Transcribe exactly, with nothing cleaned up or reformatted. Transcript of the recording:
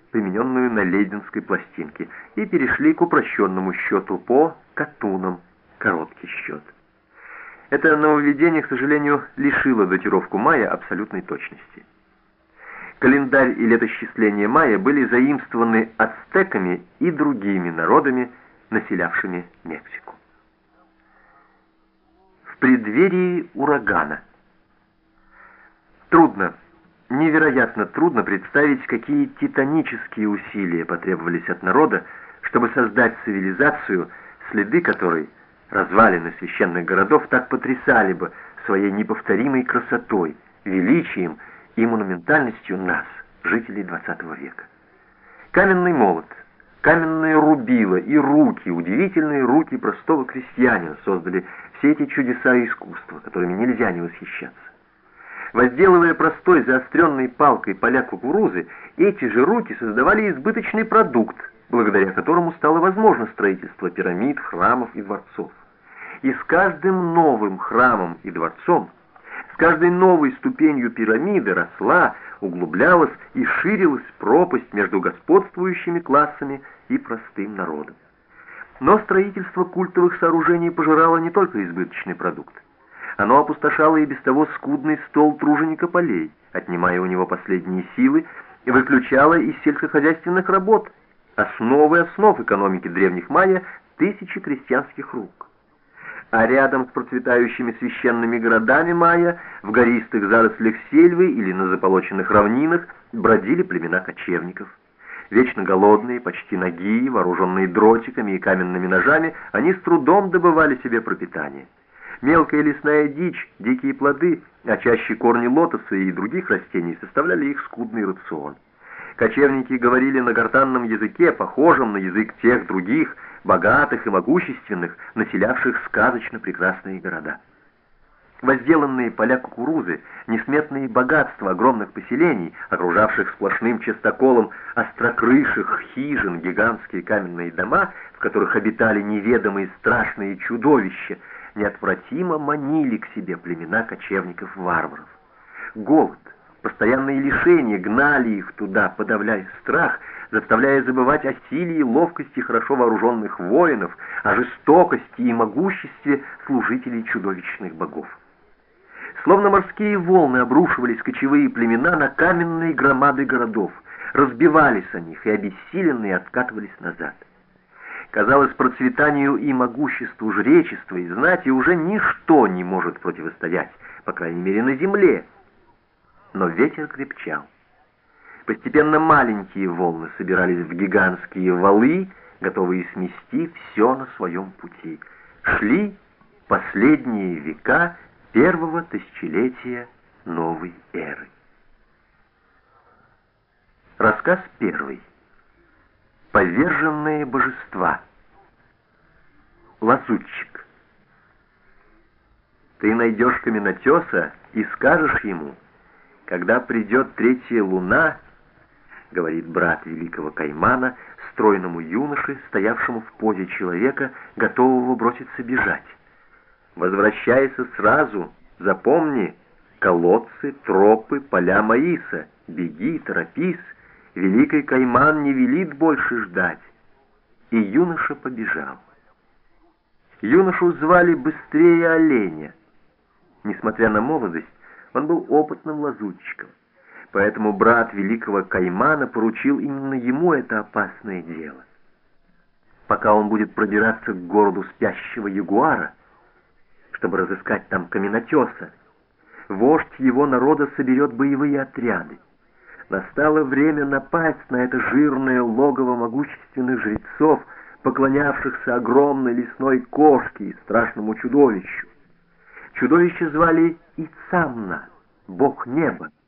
примененную на лейденской пластинке, и перешли к упрощенному счету по катунам, короткий счет. Это нововведение, к сожалению, лишило датировку мая абсолютной точности. Календарь и летосчисление мая были заимствованы ацтеками и другими народами, населявшими Мексику. В преддверии урагана. Трудно, невероятно трудно представить, какие титанические усилия потребовались от народа, чтобы создать цивилизацию, следы которой, развалины священных городов, так потрясали бы своей неповторимой красотой, величием и монументальностью нас, жителей двадцатого века. Каменный молот, каменное рубило и руки, удивительные руки простого крестьянина создали все эти чудеса искусства, которыми нельзя не восхищаться. Возделывая простой заостренной палкой поля кукурузы, эти же руки создавали избыточный продукт, благодаря которому стало возможно строительство пирамид, храмов и дворцов. И с каждым новым храмом и дворцом, с каждой новой ступенью пирамиды росла, углублялась и ширилась пропасть между господствующими классами и простым народом. Но строительство культовых сооружений пожирало не только избыточный продукт. Оно опустошало и без того скудный стол труженика полей, отнимая у него последние силы, и выключало из сельскохозяйственных работ, основы основ экономики древних майя, тысячи крестьянских рук. А рядом с процветающими священными городами майя, в гористых зарослях сельвы или на заполоченных равнинах бродили племена кочевников. Вечно голодные, почти нагие, вооруженные дротиками и каменными ножами, они с трудом добывали себе пропитание. Мелкая лесная дичь, дикие плоды, а чаще корни лотоса и других растений составляли их скудный рацион. Кочевники говорили на гортанном языке, похожем на язык тех других, богатых и могущественных, населявших сказочно прекрасные города. Возделанные поля кукурузы, несметные богатства огромных поселений, окружавших сплошным частоколом острокрыших хижин гигантские каменные дома, в которых обитали неведомые страшные чудовища, неотвратимо манили к себе племена кочевников-варваров. Голод, постоянные лишения гнали их туда, подавляя страх, заставляя забывать о силе и ловкости хорошо вооруженных воинов, о жестокости и могуществе служителей чудовищных богов. Словно морские волны обрушивались кочевые племена на каменные громады городов, разбивались о них и обессиленные откатывались назад. Казалось, процветанию и могуществу жречества и знати уже ничто не может противостоять, по крайней мере на земле. Но ветер крепчал. Постепенно маленькие волны собирались в гигантские валы, готовые смести все на своем пути. Шли последние века первого тысячелетия новой эры. Рассказ первый. Поверженные божества. Лазутчик. Ты найдешь каменотеса и скажешь ему: когда придет третья луна, говорит брат великого Каймана стройному юноше, стоявшему в позе человека, готового броситься бежать: возвращайся сразу, запомни колодцы, тропы, поля маиса, беги, торопись, великий Кайман не велит больше ждать. И юноша побежал. Юношу звали быстрее оленя. Несмотря на молодость, он был опытным лазутчиком. Поэтому брат великого Каймана поручил именно ему это опасное дело. Пока он будет пробираться к городу спящего ягуара, чтобы разыскать там каменотеса, вождь его народа соберет боевые отряды. Настало время напасть на это жирное логово могущественных жрецов, поклонявшихся огромной лесной кошке и страшному чудовищу. Чудовище звали Ицамна, бог неба.